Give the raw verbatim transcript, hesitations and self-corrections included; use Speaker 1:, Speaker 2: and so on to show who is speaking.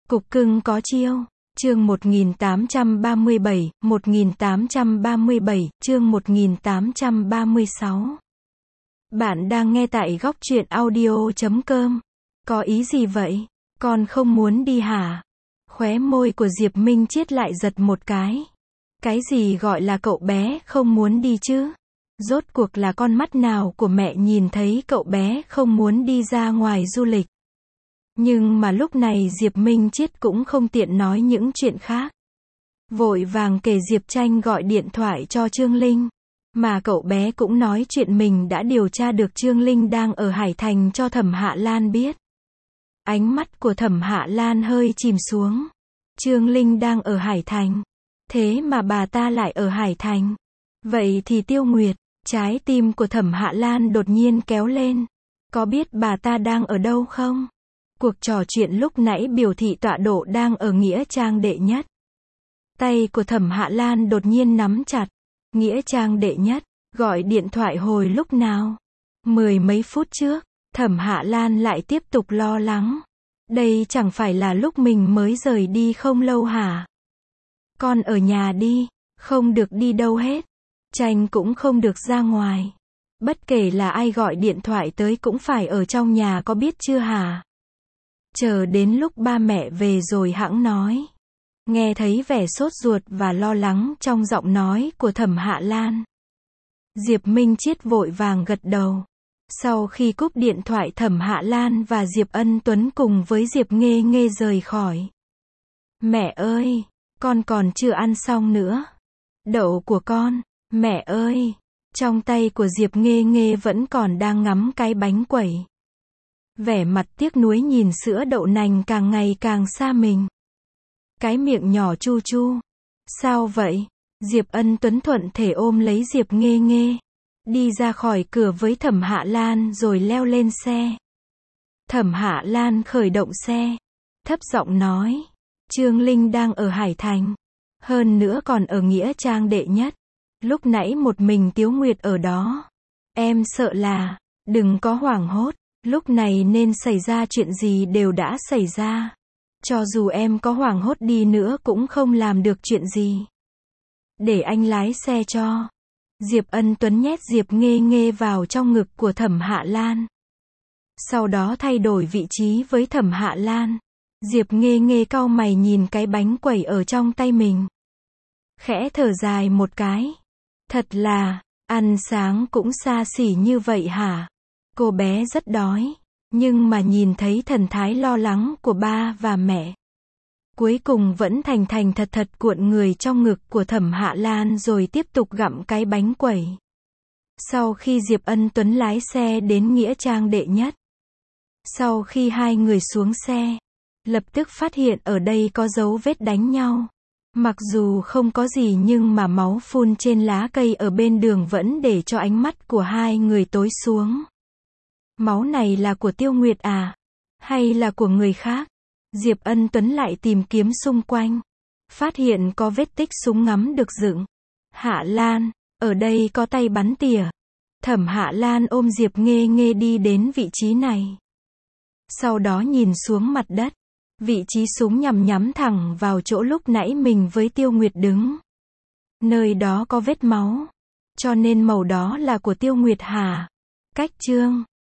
Speaker 1: Cục cưng có chiêu. Chương một nghìn tám trăm ba mươi bảy, một nghìn tám trăm ba mươi bảy, chương một nghìn tám trăm ba mươi sáu. Bạn đang nghe tại góc truyện audio chấm com. Có ý gì vậy? Con không muốn đi hả? Khóe môi của Diệp Minh Chiết lại giật một cái. Cái gì gọi là cậu bé không muốn đi chứ? Rốt cuộc là con mắt nào của mẹ nhìn thấy cậu bé không muốn đi ra ngoài du lịch? Nhưng mà lúc này Diệp Minh Chiết cũng không tiện nói những chuyện khác. Vội vàng kể Diệp Tranh gọi điện thoại cho Trương Linh. Mà cậu bé cũng nói chuyện mình đã điều tra được Trương Linh đang ở Hải Thành cho Thẩm Hạ Lan biết. Ánh mắt của Thẩm Hạ Lan hơi chìm xuống. Trương Linh đang ở Hải Thành. Thế mà bà ta lại ở Hải Thành. Vậy thì Tiêu Nguyệt, trái tim của Thẩm Hạ Lan đột nhiên kéo lên. Có biết bà ta đang ở đâu không? Cuộc trò chuyện lúc nãy biểu thị tọa độ đang ở Nghĩa Trang đệ nhất. Tay của Thẩm Hạ Lan đột nhiên nắm chặt. Nghĩa Trang đệ nhất, gọi điện thoại hồi lúc nào? Mười mấy phút trước, Thẩm Hạ Lan lại tiếp tục lo lắng. Đây chẳng phải là lúc mình mới rời đi không lâu hả? Con ở nhà đi, không được đi đâu hết. Tranh cũng không được ra ngoài. Bất kể là ai gọi điện thoại tới cũng phải ở trong nhà, có biết chưa hả? Chờ đến lúc ba mẹ về rồi hẵng nói. Nghe thấy vẻ sốt ruột và lo lắng trong giọng nói của Thẩm Hạ Lan. Diệp Minh Chiết vội vàng gật đầu. Sau khi cúp điện thoại, Thẩm Hạ Lan và Diệp Ân Tuấn cùng với Diệp Nghê Nghê rời khỏi. Mẹ ơi, con còn chưa ăn xong nữa. Đậu của con, mẹ ơi. Trong tay của Diệp Nghê Nghê vẫn còn đang ngắm cái bánh quẩy. Vẻ mặt tiếc nuối nhìn sữa đậu nành càng ngày càng xa mình. Cái miệng nhỏ chu chu. Sao vậy? Diệp Ân Tuấn thuận thể ôm lấy Diệp Nghê Nghê. Đi ra khỏi cửa với Thẩm Hạ Lan rồi leo lên xe. Thẩm Hạ Lan khởi động xe. Thấp giọng nói. Trương Linh đang ở Hải Thành. Hơn nữa còn ở Nghĩa Trang đệ nhất. Lúc nãy một mình Tiếu Nguyệt ở đó. Em sợ là, đừng có hoảng hốt. Lúc này nên xảy ra chuyện gì đều đã xảy ra. Cho dù em có hoảng hốt đi nữa cũng không làm được chuyện gì. Để anh lái xe cho. Diệp Ân Tuấn nhét Diệp Nghê Nghê vào trong ngực của Thẩm Hạ Lan. Sau đó thay đổi vị trí với Thẩm Hạ Lan. Diệp Nghê Nghê cau mày nhìn cái bánh quẩy ở trong tay mình. Khẽ thở dài một cái. Thật là, ăn sáng cũng xa xỉ như vậy hả? Cô bé rất đói. Nhưng mà nhìn thấy thần thái lo lắng của ba và mẹ. Cuối cùng vẫn thành thành thật thật cuộn người trong ngực của Thẩm Hạ Lan rồi tiếp tục gặm cái bánh quẩy. Sau khi Diệp Ân Tuấn lái xe đến Nghĩa Trang đệ nhất. Sau khi hai người xuống xe, lập tức phát hiện ở đây có dấu vết đánh nhau. Mặc dù không có gì nhưng mà máu phun trên lá cây ở bên đường vẫn để cho ánh mắt của hai người tối xuống. Máu này là của Tiêu Nguyệt à? Hay là của người khác? Diệp Ân Tuấn lại tìm kiếm xung quanh. Phát hiện có vết tích súng ngắm được dựng. Hạ Lan, ở đây có tay bắn tỉa. Thẩm Hạ Lan ôm Diệp Nghê Nghê đi đến vị trí này. Sau đó nhìn xuống mặt đất. Vị trí súng nhằm nhắm thẳng vào chỗ lúc nãy mình với Tiêu Nguyệt đứng. Nơi đó có vết máu. Cho nên màu đó là của Tiêu Nguyệt hả? Cách chương